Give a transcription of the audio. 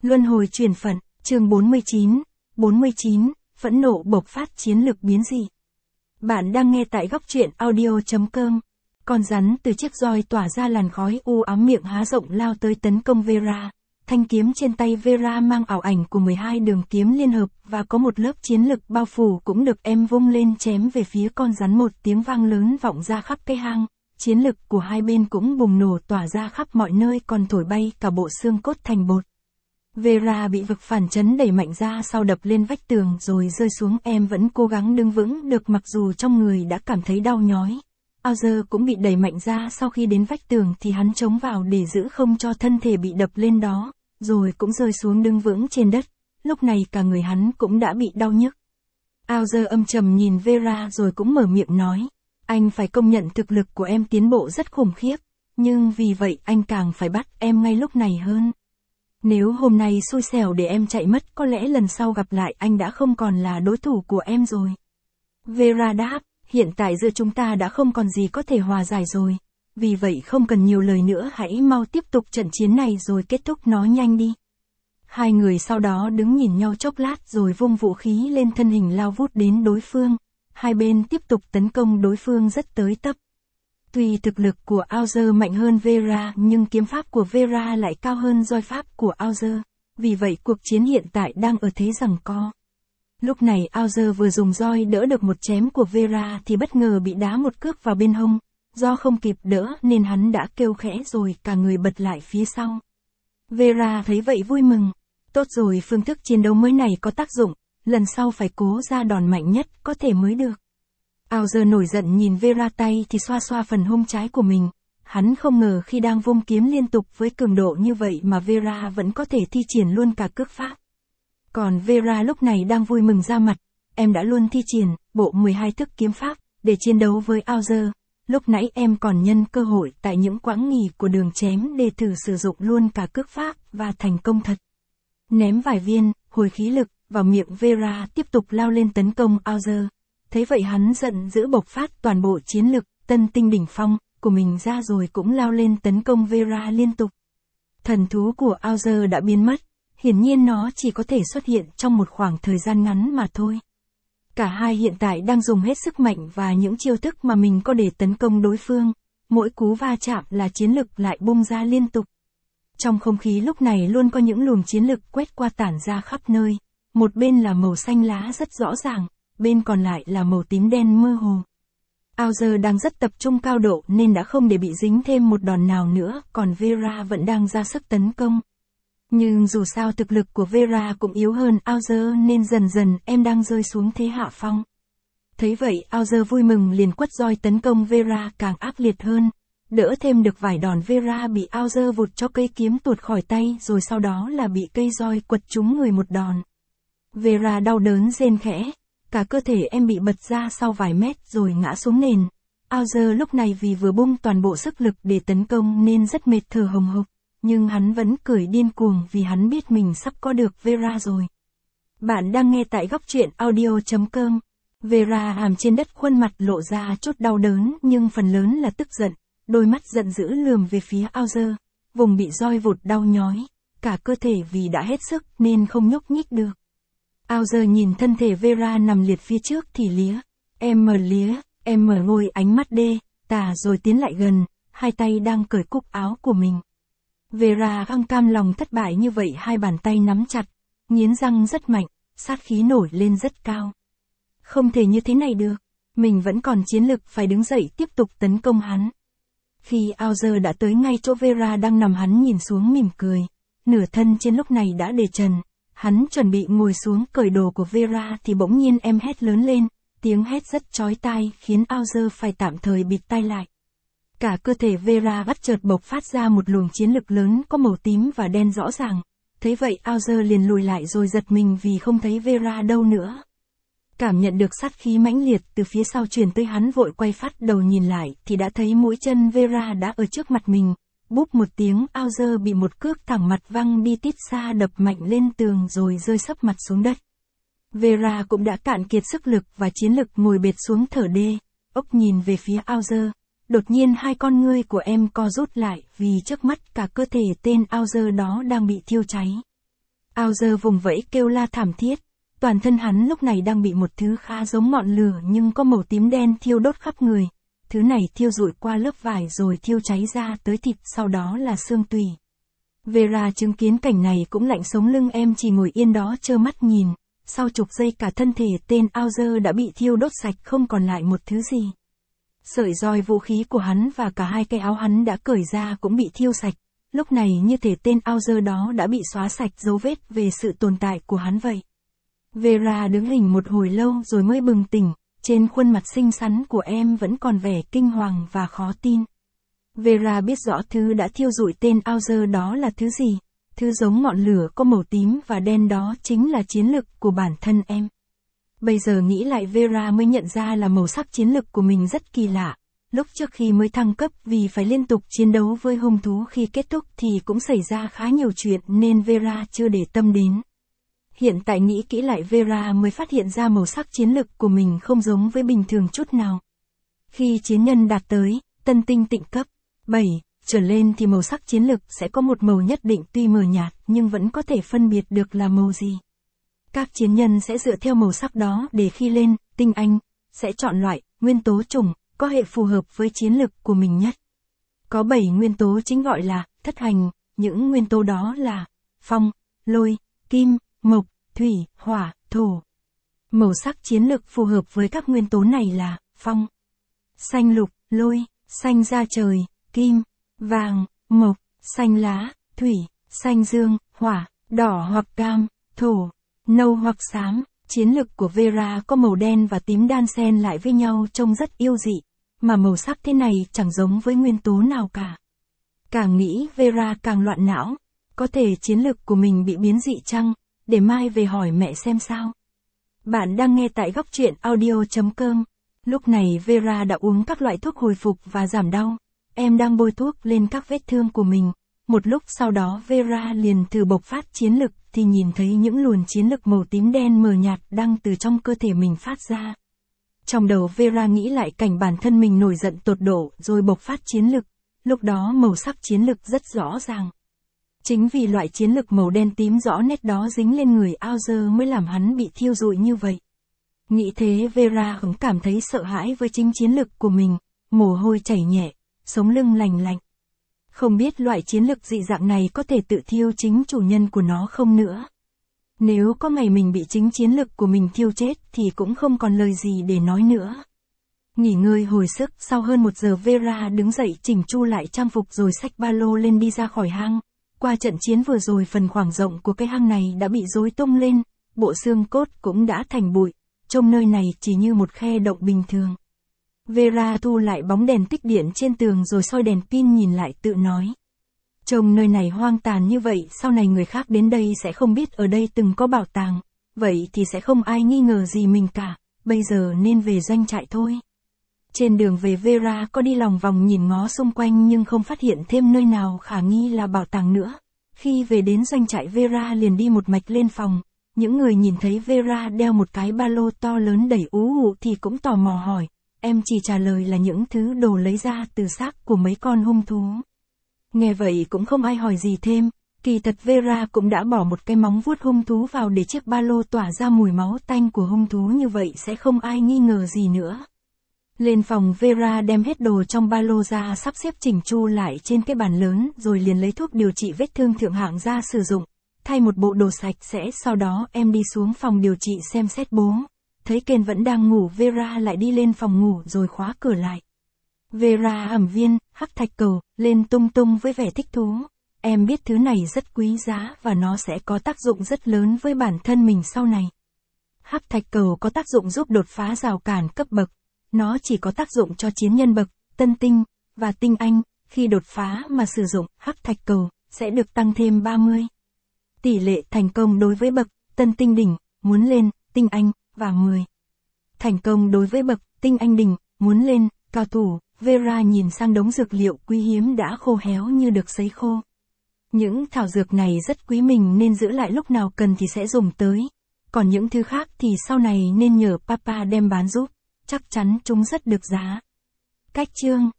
Luân hồi chuyển phận, chương 49, phẫn nộ bộc phát chiến lực biến dị. Bạn đang nghe tại góc truyện audio.com. Con rắn từ chiếc roi tỏa ra làn khói u ám, miệng há rộng lao tới tấn công Vera. Thanh kiếm trên tay Vera mang ảo ảnh của 12 đường kiếm liên hợp và có một lớp chiến lực bao phủ cũng được em vung lên chém về phía con rắn. Một tiếng vang lớn vọng ra khắp cái hang. Chiến lực của hai bên cũng bùng nổ tỏa ra khắp mọi nơi, còn thổi bay cả bộ xương cốt thành bột. Vera bị vực phản chấn đẩy mạnh ra sau, đập lên vách tường rồi rơi xuống. Em vẫn cố gắng đứng vững được mặc dù trong người đã cảm thấy đau nhói. Alger cũng bị đẩy mạnh ra, sau khi đến vách tường thì hắn chống vào để giữ không cho thân thể bị đập lên đó, rồi cũng rơi xuống đứng vững trên đất. Lúc này cả người hắn cũng đã bị đau nhức. Alger âm trầm nhìn Vera rồi cũng mở miệng nói, anh phải công nhận thực lực của em tiến bộ rất khủng khiếp, nhưng vì vậy anh càng phải bắt em ngay lúc này hơn. Nếu hôm nay xui xẻo để em chạy mất, có lẽ lần sau gặp lại anh đã không còn là đối thủ của em rồi. Vera đáp, hiện tại giữa chúng ta đã không còn gì có thể hòa giải rồi. Vì vậy không cần nhiều lời nữa, hãy mau tiếp tục trận chiến này rồi kết thúc nó nhanh đi. Hai người sau đó đứng nhìn nhau chốc lát rồi vung vũ khí lên, thân hình lao vút đến đối phương. Hai bên tiếp tục tấn công đối phương rất tới tấp. Tuy thực lực của Alger mạnh hơn Vera nhưng kiếm pháp của Vera lại cao hơn roi pháp của Alger. Vì vậy cuộc chiến hiện tại đang ở thế giằng co. Lúc này Alger vừa dùng roi đỡ được một chém của Vera thì bất ngờ bị đá một cước vào bên hông. Do không kịp đỡ nên hắn đã kêu khẽ rồi cả người bật lại phía sau. Vera thấy vậy vui mừng. Tốt rồi, phương thức chiến đấu mới này có tác dụng. Lần sau phải cố ra đòn mạnh nhất có thể mới được. Alger nổi giận nhìn Vera, tay thì xoa xoa phần hông trái của mình. Hắn không ngờ khi đang vung kiếm liên tục với cường độ như vậy mà Vera vẫn có thể thi triển luôn cả cước pháp. Còn Vera lúc này đang vui mừng ra mặt. Em đã luôn thi triển bộ 12 thức kiếm pháp để chiến đấu với Alger. Lúc nãy em còn nhân cơ hội tại những quãng nghỉ của đường chém để thử sử dụng luôn cả cước pháp và thành công thật. Ném vài viên hồi khí lực vào miệng Vera, tiếp tục lao lên tấn công Alger. Thế vậy hắn giận dữ bộc phát toàn bộ chiến lực tân tinh đỉnh phong của mình ra rồi cũng lao lên tấn công Vera liên tục. Thần thú của Alger đã biến mất, hiển nhiên nó chỉ có thể xuất hiện trong một khoảng thời gian ngắn mà thôi. Cả hai hiện tại đang dùng hết sức mạnh và những chiêu thức mà mình có để tấn công đối phương. Mỗi cú va chạm là chiến lực lại bung ra liên tục. Trong không khí lúc này luôn có những luồng chiến lực quét qua tản ra khắp nơi. Một bên là màu xanh lá rất rõ ràng, bên còn lại là màu tím đen mơ hồ. Alger đang rất tập trung cao độ nên đã không để bị dính thêm một đòn nào nữa, còn Vera vẫn đang ra sức tấn công. Nhưng dù sao thực lực của Vera cũng yếu hơn Alger nên dần dần em đang rơi xuống thế hạ phong. Thấy vậy Alger vui mừng liền quất roi tấn công Vera càng ác liệt hơn. Đỡ thêm được vài đòn, Vera bị Alger vụt cho cây kiếm tuột khỏi tay rồi sau đó là bị cây roi quật trúng người một đòn. Vera đau đớn rên khẽ. Cả cơ thể em bị bật ra sau vài mét rồi ngã xuống nền. Alger lúc này vì vừa bung toàn bộ sức lực để tấn công nên rất mệt, thở hồng hộc. Nhưng hắn vẫn cười điên cuồng vì hắn biết mình sắp có được Vera rồi. Bạn đang nghe tại góc truyện audio.com. Vera nằm trên đất, khuôn mặt lộ ra chút đau đớn nhưng phần lớn là tức giận. Đôi mắt giận dữ lườm về phía Alger. Vùng bị roi vụt đau nhói. Cả cơ thể vì đã hết sức nên không nhúc nhích được. Alger nhìn thân thể Vera nằm liệt phía trước thì em mở ngôi ánh mắt đê tả rồi tiến lại gần, hai tay đang cởi cúc áo của mình. Vera không cam lòng thất bại như vậy, hai bàn tay nắm chặt, nghiến răng rất mạnh, sát khí nổi lên rất cao. Không thể như thế này được, mình vẫn còn chiến lực, phải đứng dậy tiếp tục tấn công hắn. Khi Alger đã tới ngay chỗ Vera đang nằm, hắn nhìn xuống mỉm cười, nửa thân trên lúc này đã để trần. Hắn chuẩn bị ngồi xuống cởi đồ của Vera thì bỗng nhiên em hét lớn lên, tiếng hét rất chói tai khiến Alger phải tạm thời bịt tai lại. Cả cơ thể Vera bất chợt bộc phát ra một luồng chiến lực lớn có màu tím và đen rõ ràng. Thế vậy Alger liền lùi lại rồi giật mình vì không thấy Vera đâu nữa. Cảm nhận được sát khí mãnh liệt từ phía sau truyền tới, hắn vội quay phát đầu nhìn lại thì đã thấy mũi chân Vera đã ở trước mặt mình. Búp một tiếng, Alger bị một cước thẳng mặt văng đi tít xa, đập mạnh lên tường rồi rơi sấp mặt xuống đất. Vera cũng đã cạn kiệt sức lực và chiến lực, ngồi bệt xuống thở đê. Ốc nhìn về phía Alger. Đột nhiên hai con ngươi của em co rút lại vì trước mắt cả cơ thể tên Alger đó đang bị thiêu cháy. Aozer vùng vẫy kêu la thảm thiết. Toàn thân hắn lúc này đang bị một thứ khá giống ngọn lửa nhưng có màu tím đen thiêu đốt khắp người. Thứ này thiêu rụi qua lớp vải rồi thiêu cháy ra tới thịt, sau đó là xương tủy. Vera chứng kiến cảnh này cũng lạnh sống lưng, em chỉ ngồi yên đó trơ mắt nhìn. Sau chục giây cả thân thể tên Aozer đã bị thiêu đốt sạch, không còn lại một thứ gì. Sợi roi vũ khí của hắn và cả hai cái áo hắn đã cởi ra cũng bị thiêu sạch. Lúc này như thể tên Aozer đó đã bị xóa sạch dấu vết về sự tồn tại của hắn vậy. Vera đứng hình một hồi lâu rồi mới bừng tỉnh, trên khuôn mặt xinh xắn của em vẫn còn vẻ kinh hoàng và khó tin. Vera biết rõ thứ đã thiêu rụi tên Aozer đó là thứ gì. Thứ giống ngọn lửa có màu tím và đen đó chính là chiến lực của bản thân em. Bây giờ nghĩ lại Vera mới nhận ra là màu sắc chiến lực của mình rất kỳ lạ. Lúc trước khi mới thăng cấp vì phải liên tục chiến đấu với hung thú, khi kết thúc thì cũng xảy ra khá nhiều chuyện nên Vera chưa để tâm đến. Hiện tại nghĩ kỹ lại Vera mới phát hiện ra màu sắc chiến lực của mình không giống với bình thường chút nào. Khi chiến nhân đạt tới tân tinh tịnh cấp 7 trở lên thì màu sắc chiến lực sẽ có một màu nhất định, tuy mờ nhạt nhưng vẫn có thể phân biệt được là màu gì. Các chiến nhân sẽ dựa theo màu sắc đó để khi lên tinh anh, sẽ chọn loại nguyên tố chủng có hệ phù hợp với chiến lực của mình nhất. Có 7 nguyên tố chính gọi là thất hành, những nguyên tố đó là phong, lôi, kim, mộc, thủy, hỏa, thổ. Màu sắc chiến lực phù hợp với các nguyên tố này là phong, xanh lục, lôi, xanh da trời, kim, vàng, mộc, xanh lá, thủy, xanh dương, hỏa, đỏ hoặc cam, thổ, nâu hoặc xám. Chiến lực của Vera có màu đen và tím đan xen lại với nhau trông rất yêu dị, mà màu sắc thế này chẳng giống với nguyên tố nào cả. Càng nghĩ Vera càng loạn não, có thể chiến lực của mình bị biến dị chăng, để mai về hỏi mẹ xem sao. Bạn đang nghe tại góc truyện audio.com. Lúc này Vera đã uống các loại thuốc hồi phục và giảm đau. Em đang bôi thuốc lên các vết thương của mình. Một lúc sau đó Vera liền thử bộc phát chiến lực thì nhìn thấy những luồng chiến lực màu tím đen mờ nhạt đang từ trong cơ thể mình phát ra. Trong đầu Vera nghĩ lại cảnh bản thân mình nổi giận tột độ rồi bộc phát chiến lực. Lúc đó màu sắc chiến lực rất rõ ràng. Chính vì loại chiến lực màu đen tím rõ nét đó dính lên người Aozer mới làm hắn bị thiêu rụi như vậy. Nghĩ thế Vera cũng cảm thấy sợ hãi với chính chiến lực của mình, mồ hôi chảy nhẹ, sống lưng lành lạnh. Không biết loại chiến lực dị dạng này có thể tự thiêu chính chủ nhân của nó không nữa. Nếu có ngày mình bị chính chiến lực của mình thiêu chết thì cũng không còn lời gì để nói nữa. Nghỉ ngơi hồi sức, sau hơn 1 giờ Vera đứng dậy chỉnh chu lại trang phục rồi xách ba lô lên đi ra khỏi hang. Qua trận chiến vừa rồi phần khoảng rộng của cái hang này đã bị rối tung lên, bộ xương cốt cũng đã thành bụi, trông nơi này chỉ như một khe động bình thường. Vera thu lại bóng đèn tích điện trên tường rồi soi đèn pin nhìn lại tự nói. Trông nơi này hoang tàn như vậy, sau này người khác đến đây sẽ không biết ở đây từng có bảo tàng, vậy thì sẽ không ai nghi ngờ gì mình cả, bây giờ nên về doanh trại thôi. Trên đường về Vera có đi lòng vòng nhìn ngó xung quanh nhưng không phát hiện thêm nơi nào khả nghi là bảo tàng nữa. Khi về đến doanh trại Vera liền đi một mạch lên phòng. Những người nhìn thấy Vera đeo một cái ba lô to lớn đầy ú ụ thì cũng tò mò hỏi. Em chỉ trả lời là những thứ đồ lấy ra từ xác của mấy con hung thú. Nghe vậy cũng không ai hỏi gì thêm. Kỳ thật Vera cũng đã bỏ một cái móng vuốt hung thú vào để chiếc ba lô tỏa ra mùi máu tanh của hung thú, như vậy sẽ không ai nghi ngờ gì nữa. Lên phòng Vera đem hết đồ trong ba lô ra sắp xếp chỉnh chu lại trên cái bàn lớn rồi liền lấy thuốc điều trị vết thương thượng hạng ra sử dụng. Thay một bộ đồ sạch sẽ, sau đó em đi xuống phòng điều trị xem xét bố. Thấy Ken vẫn đang ngủ, Vera lại đi lên phòng ngủ rồi khóa cửa lại. Vera ẩm viên, hắc thạch cầu, lên tung tung với vẻ thích thú. Em biết thứ này rất quý giá và nó sẽ có tác dụng rất lớn với bản thân mình sau này. Hắc thạch cầu có tác dụng giúp đột phá rào cản cấp bậc. Nó chỉ có tác dụng cho chiến nhân bậc tân tinh và tinh anh, khi đột phá mà sử dụng hắc thạch cầu sẽ được tăng thêm 30. Tỷ lệ thành công đối với bậc tân tinh đỉnh, muốn lên tinh anh và 10. Thành công đối với bậc tinh anh đỉnh, muốn lên cao thủ. Vera nhìn sang đống dược liệu quý hiếm đã khô héo như được sấy khô. Những thảo dược này rất quý, mình nên giữ lại, lúc nào cần thì sẽ dùng tới. Còn những thứ khác thì sau này nên nhờ papa đem bán giúp. Chắc chắn chúng rất được giá. Cách chương